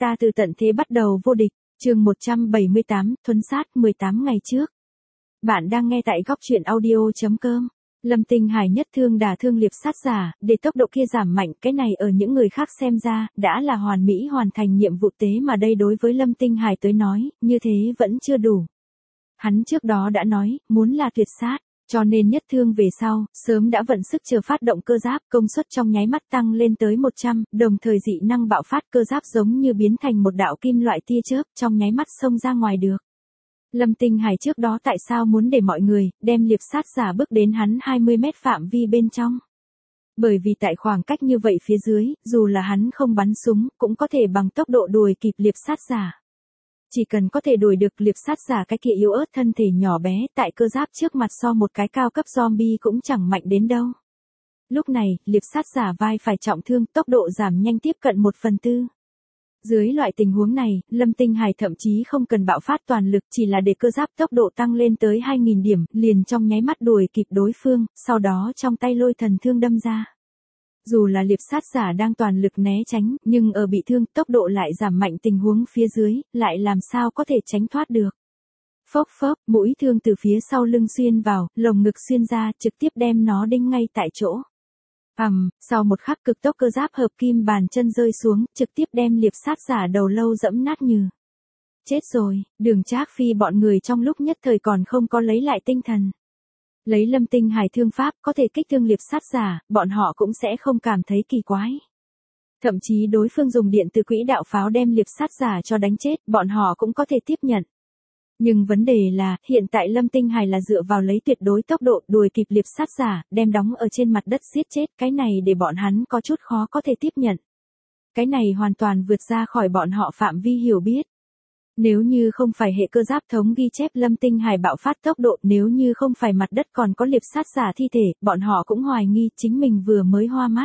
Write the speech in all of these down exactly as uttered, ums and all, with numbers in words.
Ta từ tận thế bắt đầu vô địch, chương một trăm bảy mươi tám, thuấn sát mười tám ngày trước. Bạn đang nghe tại góc truyện audio.com. Lâm Tinh Hải nhất thương đả thương liệp sát giả, để tốc độ kia giảm mạnh, cái này ở những người khác xem ra, đã là hoàn mỹ hoàn thành nhiệm vụ tế mà đây đối với Lâm Tinh Hải tới nói, như thế vẫn chưa đủ. Hắn trước đó đã nói, muốn là tuyệt sát, cho nên nhất thương về sau, sớm đã vận sức chờ phát động cơ giáp, công suất trong nháy mắt tăng lên tới một trăm, đồng thời dị năng bạo phát cơ giáp giống như biến thành một đạo kim loại tia chớp, trong nháy mắt xông ra ngoài được. Lâm Tinh Hải trước đó tại sao muốn để mọi người, đem liệp sát giả bước đến hắn hai mươi mét phạm vi bên trong? Bởi vì tại khoảng cách như vậy phía dưới, dù là hắn không bắn súng, cũng có thể bằng tốc độ đuổi kịp liệp sát giả. Chỉ cần có thể đuổi được liệp sát giả cái kia yếu ớt thân thể nhỏ bé, tại cơ giáp trước mặt so một cái cao cấp zombie cũng chẳng mạnh đến đâu. Lúc này, liệp sát giả vai phải trọng thương, tốc độ giảm nhanh tiếp cận một phần tư. Dưới loại tình huống này, Lâm Tinh Hải thậm chí không cần bạo phát toàn lực, chỉ là để cơ giáp tốc độ tăng lên tới hai nghìn điểm, liền trong nháy mắt đuổi kịp đối phương, sau đó trong tay lôi thần thương đâm ra. Dù là liệp sát giả đang toàn lực né tránh, nhưng ở bị thương, tốc độ lại giảm mạnh tình huống phía dưới, lại làm sao có thể tránh thoát được. Phốc phốc, mũi thương từ phía sau lưng xuyên vào, lồng ngực xuyên ra, trực tiếp đem nó đinh ngay tại chỗ. Ầm, um, sau một khắc cực tốc cơ giáp hợp kim bàn chân rơi xuống, trực tiếp đem liệp sát giả đầu lâu dẫm nát như. Chết rồi, Đường Trác Phi bọn người trong lúc nhất thời còn không có lấy lại tinh thần. Lấy Lâm Tinh Hải thương pháp có thể kích thương liệp sát giả, bọn họ cũng sẽ không cảm thấy kỳ quái. Thậm chí đối phương dùng điện từ quỹ đạo pháo đem liệp sát giả cho đánh chết, bọn họ cũng có thể tiếp nhận. Nhưng vấn đề là, hiện tại Lâm Tinh Hải là dựa vào lấy tuyệt đối tốc độ đuổi kịp liệp sát giả, đem đóng ở trên mặt đất giết chết, cái này để bọn hắn có chút khó có thể tiếp nhận. Cái này hoàn toàn vượt ra khỏi bọn họ phạm vi hiểu biết. Nếu như không phải hệ cơ giáp thống ghi chép Lâm Tinh Hải bạo phát tốc độ, nếu như không phải mặt đất còn có liệp sát giả thi thể, bọn họ cũng hoài nghi chính mình vừa mới hoa mắt.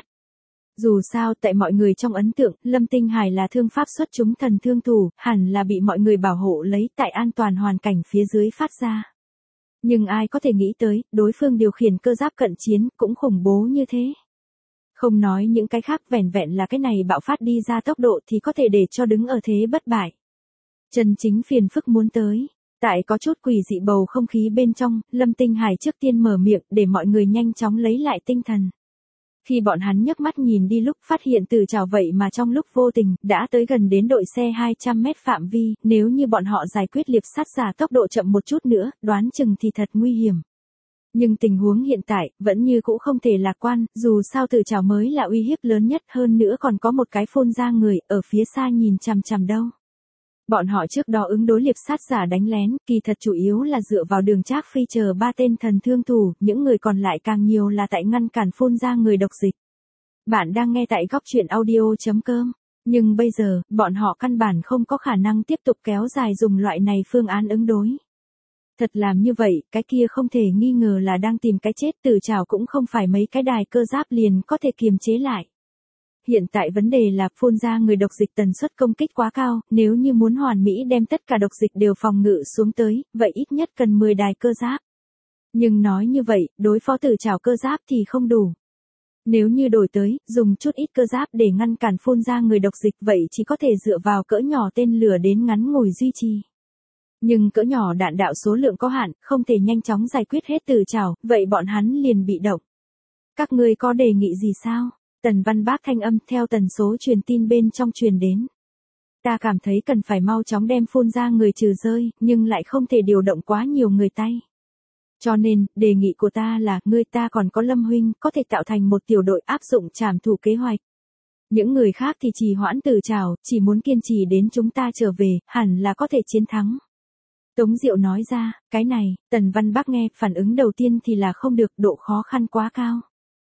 Dù sao tại mọi người trong ấn tượng, Lâm Tinh Hải là thương pháp xuất chúng thần thương thủ, hẳn là bị mọi người bảo hộ lấy tại an toàn hoàn cảnh phía dưới phát ra. Nhưng ai có thể nghĩ tới, đối phương điều khiển cơ giáp cận chiến, cũng khủng bố như thế. Không nói những cái khác, vẻn vẹn là cái này bạo phát đi ra tốc độ thì có thể để cho đứng ở thế bất bại. Chân chính phiền phức muốn tới. Tại có chút quỷ dị bầu không khí bên trong, Lâm Tinh Hải trước tiên mở miệng để mọi người nhanh chóng lấy lại tinh thần. Khi bọn hắn nhấc mắt nhìn đi lúc phát hiện từ chảo vậy mà trong lúc vô tình, đã tới gần đến đội xe hai trăm mét phạm vi, nếu như bọn họ giải quyết liệp sát giả tốc độ chậm một chút nữa, đoán chừng thì thật nguy hiểm. Nhưng tình huống hiện tại, vẫn như cũ không thể lạc quan, dù sao từ chảo mới là uy hiếp lớn nhất, hơn nữa còn có một cái phôn ra người, ở phía xa nhìn chằm chằm đâu. Bọn họ trước đó ứng đối liệp sát giả đánh lén, kỳ thật chủ yếu là dựa vào Đường Trác Phi chờ ba tên thần thương thủ, những người còn lại càng nhiều là tại ngăn cản phun ra người độc dịch. Bạn đang nghe tại góc truyện audio.com, nhưng bây giờ, bọn họ căn bản không có khả năng tiếp tục kéo dài dùng loại này phương án ứng đối. Thật làm như vậy, cái kia không thể nghi ngờ là đang tìm cái chết, từ chảo cũng không phải mấy cái đài cơ giáp liền có thể kiềm chế lại. Hiện tại vấn đề là phun ra người độc dịch tần suất công kích quá cao, nếu như muốn hoàn mỹ đem tất cả độc dịch đều phòng ngự xuống tới, vậy ít nhất cần mười đài cơ giáp. Nhưng nói như vậy, đối phó từ chảo cơ giáp thì không đủ. Nếu như đổi tới, dùng chút ít cơ giáp để ngăn cản phun ra người độc dịch vậy chỉ có thể dựa vào cỡ nhỏ tên lửa đến ngắn ngủi duy trì. Nhưng cỡ nhỏ đạn đạo số lượng có hạn, không thể nhanh chóng giải quyết hết từ chảo, vậy bọn hắn liền bị động. Các ngươi có đề nghị gì sao? Tần Văn Bác thanh âm theo tần số truyền tin bên trong truyền đến. Ta cảm thấy cần phải mau chóng đem phun ra người trừ rơi, nhưng lại không thể điều động quá nhiều người tay. Cho nên, đề nghị của ta là, ngươi ta còn có Lâm huynh, có thể tạo thành một tiểu đội áp dụng trảm thủ kế hoạch. Những người khác thì trì hoãn từ chảo, chỉ muốn kiên trì đến chúng ta trở về, hẳn là có thể chiến thắng. Tống Diệu nói ra, cái này, Tần Văn Bác nghe, phản ứng đầu tiên thì là không được, độ khó khăn quá cao.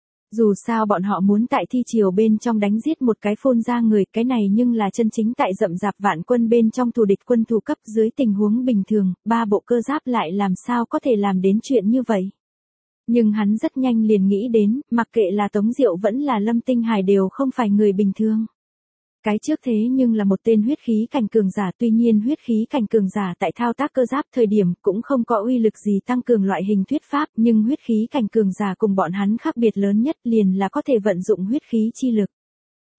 Dù sao bọn họ muốn tại thi triều bên trong đánh giết một cái phôn ra người, cái này nhưng là chân chính tại rậm rạp vạn quân bên trong thù địch quân thủ cấp dưới tình huống bình thường, ba bộ cơ giáp lại làm sao có thể làm đến chuyện như vậy. Nhưng hắn rất nhanh liền nghĩ đến, mặc kệ là Tống Diệu vẫn là Lâm Tinh Hải đều không phải người bình thường. Cái trước thế nhưng là một tên huyết khí cảnh cường giả, tuy nhiên huyết khí cảnh cường giả tại thao tác cơ giáp thời điểm cũng không có uy lực gì tăng cường loại hình thuyết pháp, nhưng huyết khí cảnh cường giả cùng bọn hắn khác biệt lớn nhất liền là có thể vận dụng huyết khí chi lực.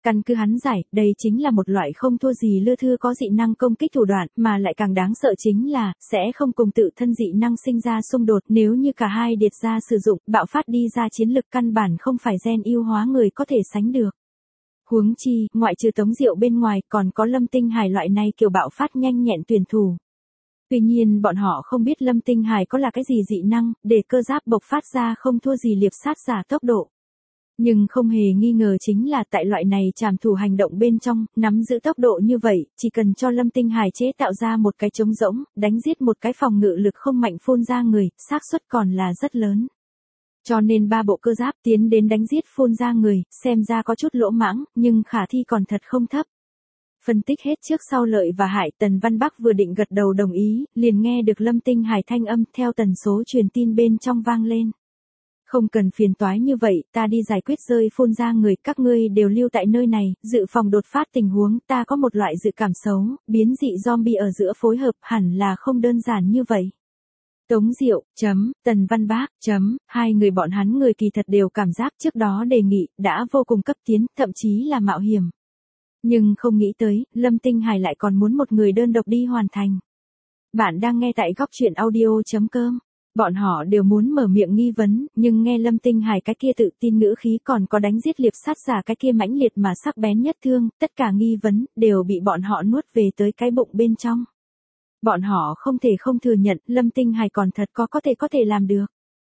Căn cứ hắn giải, đây chính là một loại không thua gì lưa thưa có dị năng công kích thủ đoạn, mà lại càng đáng sợ chính là, sẽ không cùng tự thân dị năng sinh ra xung đột, nếu như cả hai điệt ra sử dụng, bạo phát đi ra chiến lực căn bản không phải gen yêu hóa người có thể sánh được. Huống chi, ngoại trừ Tống Diệu bên ngoài, còn có Lâm Tinh Hải loại này kiểu bạo phát nhanh nhẹn tuyển thủ. Tuy nhiên bọn họ không biết Lâm Tinh Hải có là cái gì dị năng, để cơ giáp bộc phát ra không thua gì liệp sát giả tốc độ. Nhưng không hề nghi ngờ chính là tại loại này trảm thủ hành động bên trong, nắm giữ tốc độ như vậy, chỉ cần cho Lâm Tinh Hải chế tạo ra một cái trống rỗng, đánh giết một cái phòng ngự lực không mạnh phun ra người, xác suất còn là rất lớn. Cho nên ba bộ cơ giáp tiến đến đánh giết phun ra người, xem ra có chút lỗ mãng, nhưng khả thi còn thật không thấp. Phân tích hết trước sau lợi và hại, Tần Văn Bắc vừa định gật đầu đồng ý, liền nghe được Lâm Tinh Hải thanh âm theo tần số truyền tin bên trong vang lên. Không cần phiền toái như vậy, ta đi giải quyết rơi phun ra người, các ngươi đều lưu tại nơi này, dự phòng đột phát tình huống, ta có một loại dự cảm xấu, biến dị zombie ở giữa phối hợp hẳn là không đơn giản như vậy. Tống Diệu, chấm, Tần Văn Bác, chấm, hai người bọn hắn người kỳ thật đều cảm giác trước đó đề nghị, đã vô cùng cấp tiến, thậm chí là mạo hiểm. Nhưng không nghĩ tới, Lâm Tinh Hải lại còn muốn một người đơn độc đi hoàn thành. Bạn đang nghe tại góc truyện audio chấm com. Bọn họ đều muốn mở miệng nghi vấn, nhưng nghe Lâm Tinh Hải cái kia tự tin ngữ khí còn có đánh giết liệp sát giả cái kia mãnh liệt mà sắc bén nhất thương, tất cả nghi vấn, đều bị bọn họ nuốt về tới cái bụng bên trong. Bọn họ không thể không thừa nhận, Lâm Tinh Hải còn thật có có thể có thể làm được.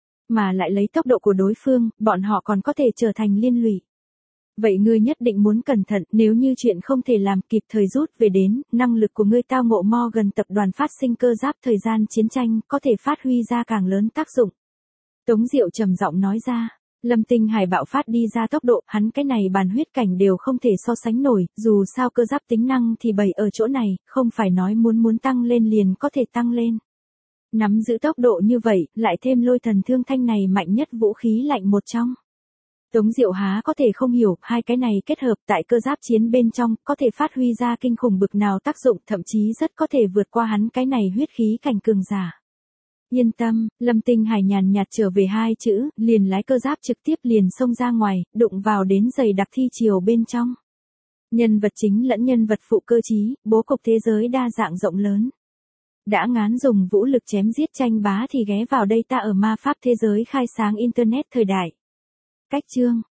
Mà lại lấy tốc độ của đối phương, bọn họ còn có thể trở thành liên lụy. Vậy ngươi nhất định muốn cẩn thận, nếu như chuyện không thể làm kịp thời rút về đến, năng lực của ngươi tao ngộ Morgan tập đoàn phát sinh cơ giáp thời gian chiến tranh, có thể phát huy ra càng lớn tác dụng. Tống Diệu trầm giọng nói ra, Lâm Tinh Hải bạo phát đi ra tốc độ, hắn cái này bàn huyết cảnh đều không thể so sánh nổi, dù sao cơ giáp tính năng thì bày ở chỗ này, không phải nói muốn muốn tăng lên liền có thể tăng lên. Nắm giữ tốc độ như vậy, lại thêm lôi thần thương thanh này mạnh nhất vũ khí lạnh một trong. Tống Diệu há có thể không hiểu, hai cái này kết hợp tại cơ giáp chiến bên trong, có thể phát huy ra kinh khủng bực nào tác dụng, thậm chí rất có thể vượt qua hắn cái này huyết khí cảnh cường giả. Yên tâm, Lâm Tinh Hải nhàn nhạt trở về hai chữ, liền lái cơ giáp trực tiếp liền xông ra ngoài, đụng vào đến dày đặc thi chiều bên trong. Nhân vật chính lẫn nhân vật phụ cơ trí, bố cục thế giới đa dạng rộng lớn. Đã ngán dùng vũ lực chém giết tranh bá thì ghé vào đây ta ở ma pháp thế giới khai sáng Internet thời đại. Cách chương